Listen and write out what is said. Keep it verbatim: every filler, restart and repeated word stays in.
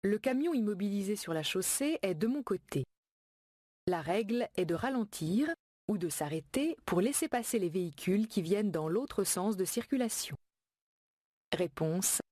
Le camion immobilisé sur la chaussée est de mon côté. La règle est de ralentir ou de s'arrêter pour laisser passer les véhicules qui viennent dans l'autre sens de circulation. Réponse